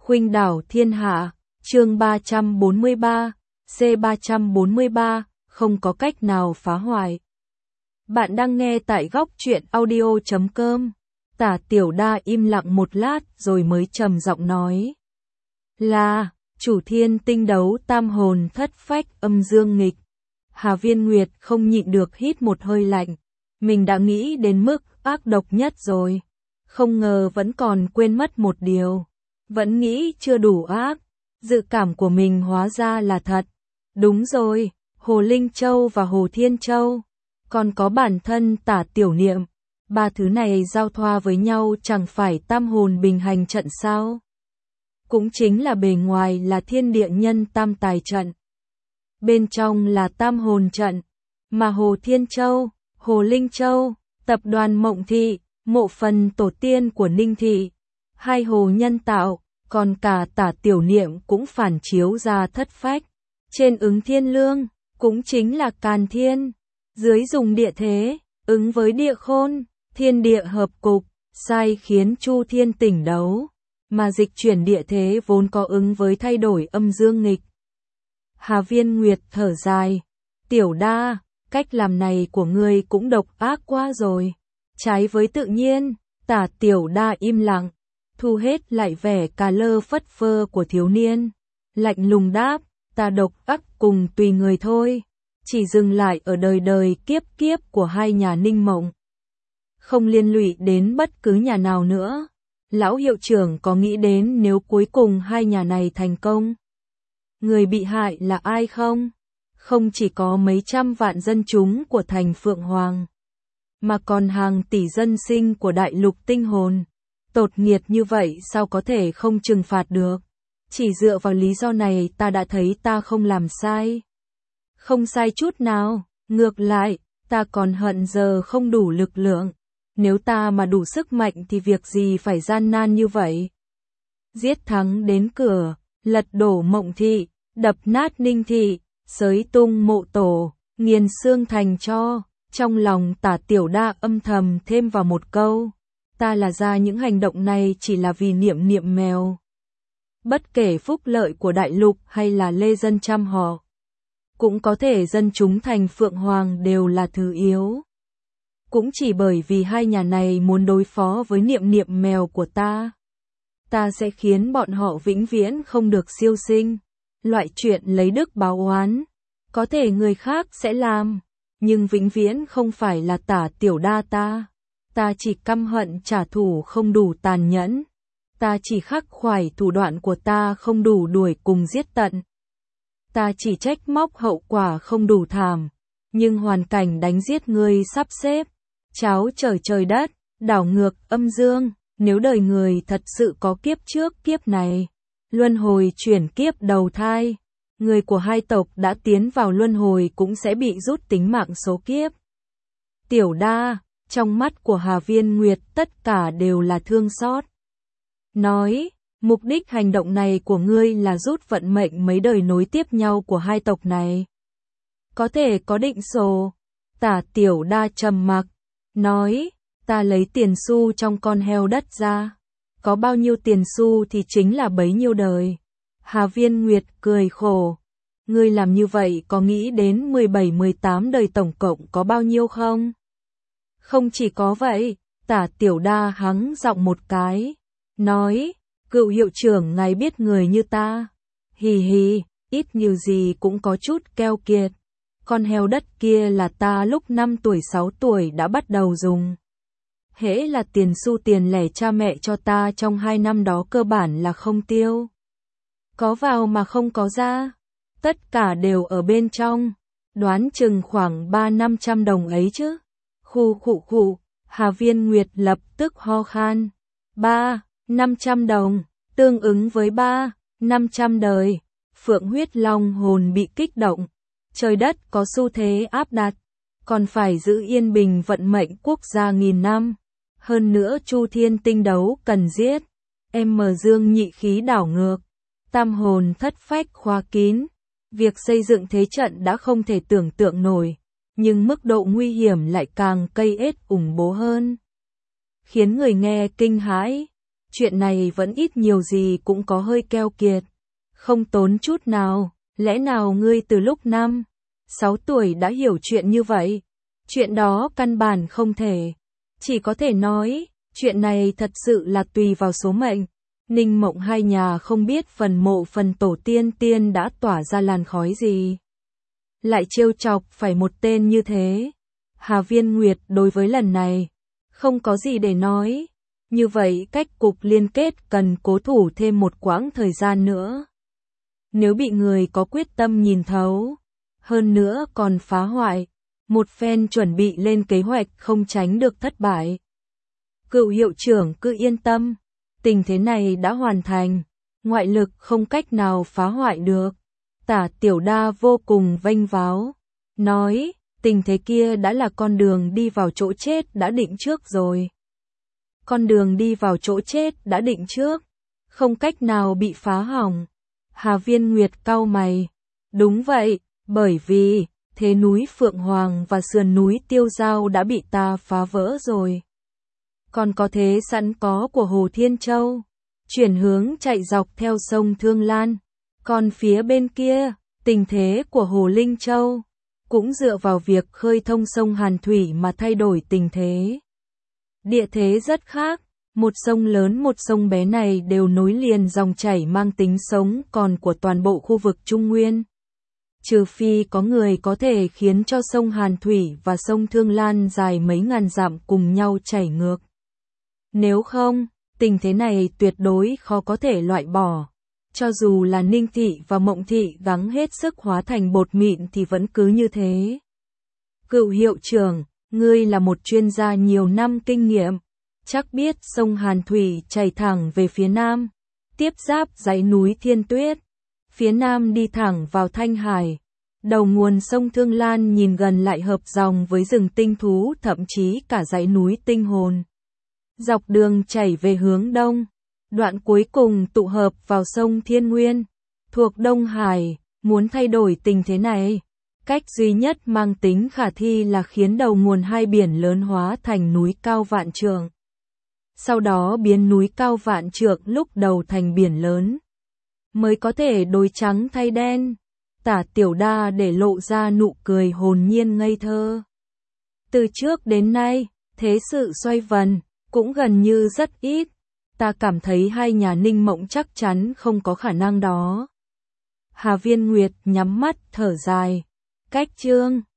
Khuynh đảo thiên hạ, chương 343, C343, không có cách nào phá hoại. Bạn đang nghe tại góc truyện audio.com. Tả Tiểu Đa im lặng một lát rồi mới trầm giọng nói. Là, chủ thiên tinh đấu tam hồn thất phách âm dương nghịch. Hà Viên Nguyệt không nhịn được hít một hơi lạnh. Mình đã nghĩ đến mức ác độc nhất rồi. Không ngờ vẫn còn quên mất một điều. Vẫn nghĩ chưa đủ ác. Dự cảm của mình hóa ra là thật. Đúng rồi, Hồ Linh Châu và Hồ Thiên Châu. Còn có bản thân Tả Tiểu Niệm. Ba thứ này giao thoa với nhau chẳng phải tam hồn bình hành trận sao? Cũng chính là bề ngoài là thiên địa nhân tam tài trận. Bên trong là tam hồn trận. Mà Hồ Thiên Châu, Hồ Linh Châu, tập đoàn Mộng Thị, mộ phần tổ tiên của Ninh Thị. Hai hồ nhân tạo, còn cả Tả Tiểu Niệm cũng phản chiếu ra thất phách. Trên ứng thiên lương, cũng chính là càn thiên. Dưới dùng địa thế, ứng với địa khôn, thiên địa hợp cục, sai khiến chu thiên tỉnh đấu. Mà dịch chuyển địa thế vốn có ứng với thay đổi âm dương nghịch. Hà Viên Nguyệt thở dài. Tiểu Đa, cách làm này của ngươi cũng độc ác quá rồi. Trái với tự nhiên, Tả Tiểu Đa im lặng, thu hết lại vẻ cà lơ phất phơ của thiếu niên. Lạnh lùng đáp, ta độc ác cùng tùy người thôi. Chỉ dừng lại ở đời đời kiếp kiếp của hai nhà Ninh Mộng. Không liên lụy đến bất cứ nhà nào nữa. Lão hiệu trưởng có nghĩ đến nếu cuối cùng hai nhà này thành công, người bị hại là ai không? Không chỉ có mấy trăm vạn dân chúng của thành Phượng Hoàng, mà còn hàng tỷ dân sinh của đại lục tinh hồn. Tột nghiệt như vậy sao có thể không trừng phạt được? Chỉ dựa vào lý do này ta đã thấy ta không làm sai. Không sai chút nào, ngược lại, ta còn hận giờ không đủ lực lượng. Nếu ta mà đủ sức mạnh thì việc gì phải gian nan như vậy? Giết thắng đến cửa, lật đổ Mộng Thị, đập nát Ninh Thị, xới tung mộ tổ, nghiền xương thành tro. Trong lòng Tả Tiểu Đa âm thầm thêm vào một câu. Ta là ra những hành động này chỉ là vì niệm niệm mèo. Bất kể phúc lợi của đại lục hay là lê dân trăm họ. Cũng có thể dân chúng thành Phượng Hoàng đều là thứ yếu. Cũng chỉ bởi vì hai nhà này muốn đối phó với niệm niệm mèo của ta. Ta sẽ khiến bọn họ vĩnh viễn không được siêu sinh. Loại chuyện lấy đức báo oán. Có thể người khác sẽ làm. Nhưng vĩnh viễn không phải là Tả Tiểu Đa ta. Ta chỉ căm hận trả thù không đủ tàn nhẫn. Ta chỉ khắc khoải thủ đoạn của ta không đủ đuổi cùng giết tận. Ta chỉ trách móc hậu quả không đủ thảm. Nhưng hoàn cảnh đánh giết ngươi sắp xếp. Cháo trời trời đất, đảo ngược âm dương. Nếu đời người thật sự có kiếp trước kiếp này, luân hồi chuyển kiếp đầu thai, người của hai tộc đã tiến vào luân hồi cũng sẽ bị rút tính mạng số kiếp. Tiểu Đa, trong mắt của Hà Viên Nguyệt tất cả đều là thương xót. Nói, mục đích hành động này của ngươi là rút vận mệnh mấy đời nối tiếp nhau của hai tộc này. Có thể có định số. Tả Tiểu Đa trầm mặc, nói, ta lấy tiền xu trong con heo đất ra. Có bao nhiêu tiền xu thì chính là bấy nhiêu đời. Hà Viên Nguyệt cười khổ. Ngươi làm như vậy có nghĩ đến 17-18 đời tổng cộng có bao nhiêu không? Không chỉ có vậy, Tả Tiểu Đa hắng giọng một cái. Nói, cựu hiệu trưởng ngài biết người như ta. Hì hì, ít nhiều gì cũng có chút keo kiệt. Con heo đất kia là ta lúc 5 tuổi 6 tuổi đã bắt đầu dùng. Hễ là tiền xu tiền lẻ cha mẹ cho ta trong 2 năm đó cơ bản là không tiêu. Có vào mà không có ra. Tất cả đều ở bên trong. Đoán chừng khoảng 300-500 đồng ấy chứ. Khụ. Hà Viên Nguyệt lập tức ho khan. 300-500 đồng, tương ứng với 300-500 đời. Phượng huyết long hồn bị kích động. Trời đất có xu thế áp đặt. Còn phải giữ yên bình vận mệnh quốc gia nghìn năm. Hơn nữa chu thiên tinh đấu cần giết. Dương nhị khí đảo ngược. Tam hồn thất phách khóa kín. Việc xây dựng thế trận đã không thể tưởng tượng nổi. Nhưng mức độ nguy hiểm lại càng cây ết ủng bố hơn. Khiến người nghe kinh hãi. chuyện này vẫn ít nhiều gì cũng có hơi keo kiệt, không tốn chút nào, lẽ nào ngươi từ lúc 5, 6 tuổi đã hiểu chuyện như vậy? Chuyện đó căn bản không thể, chỉ có thể nói, chuyện này thật sự là tùy vào số mệnh. Ninh Mộng hai nhà không biết phần mộ phần tổ tiên đã tỏa ra làn khói gì. Lại trêu chọc phải một tên như thế. Hà Viên Nguyệt đối với lần này, không có gì để nói. Như vậy cách cục liên kết cần cố thủ thêm một quãng thời gian nữa. Nếu bị người có quyết tâm nhìn thấu, hơn nữa còn phá hoại, một phen chuẩn bị lên kế hoạch không tránh được thất bại. Cựu hiệu trưởng cứ yên tâm, tình thế này đã hoàn thành, ngoại lực không cách nào phá hoại được. Tả Tiểu Đa vô cùng vênh váo, nói, tình thế kia đã là con đường đi vào chỗ chết đã định trước rồi. Con đường đi vào chỗ chết đã định trước, không cách nào bị phá hỏng. Hà Viên Nguyệt cau mày, đúng vậy, bởi vì thế núi Phượng Hoàng và sườn núi Tiêu Giao đã bị ta phá vỡ rồi. Còn có thế sẵn có của Hồ Thiên Châu, chuyển hướng chạy dọc theo sông Thương Lan. Còn phía bên kia, tình thế của Hồ Linh Châu, cũng dựa vào việc khơi thông sông Hàn Thủy mà thay đổi tình thế. Địa thế rất khác, một sông lớn một sông bé này đều nối liền dòng chảy mang tính sống còn của toàn bộ khu vực Trung Nguyên. Trừ phi có người có thể khiến cho sông Hàn Thủy và sông Thương Lan dài mấy ngàn dặm cùng nhau chảy ngược. Nếu không, tình thế này tuyệt đối khó có thể loại bỏ. Cho dù là Ninh Thị và Mộng Thị gắng hết sức hóa thành bột mịn thì vẫn cứ như thế. Cựu hiệu trưởng, ngươi là một chuyên gia nhiều năm kinh nghiệm, chắc biết sông Hàn Thủy chảy thẳng về phía nam, tiếp giáp dãy núi Thiên Tuyết, phía nam đi thẳng vào Thanh Hải. Đầu nguồn sông Thương Lan nhìn gần lại hợp dòng với rừng tinh thú, thậm chí cả dãy núi Tinh Hồn. Dọc đường chảy về hướng đông, đoạn cuối cùng tụ hợp vào sông Thiên Nguyên, thuộc Đông Hải. Muốn thay đổi tình thế này, cách duy nhất mang tính khả thi là khiến đầu nguồn hai biển lớn hóa thành núi cao vạn trượng. Sau đó biến núi cao vạn trượng lúc đầu thành biển lớn, mới có thể đổi trắng thay đen. Tả Tiểu Đa để lộ ra nụ cười hồn nhiên ngây thơ. Từ trước đến nay, thế sự xoay vần, cũng gần như rất ít. Ta cảm thấy hai nhà Ninh Mộng chắc chắn không có khả năng đó. Hà Viên Nguyệt nhắm mắt thở dài. Cách chương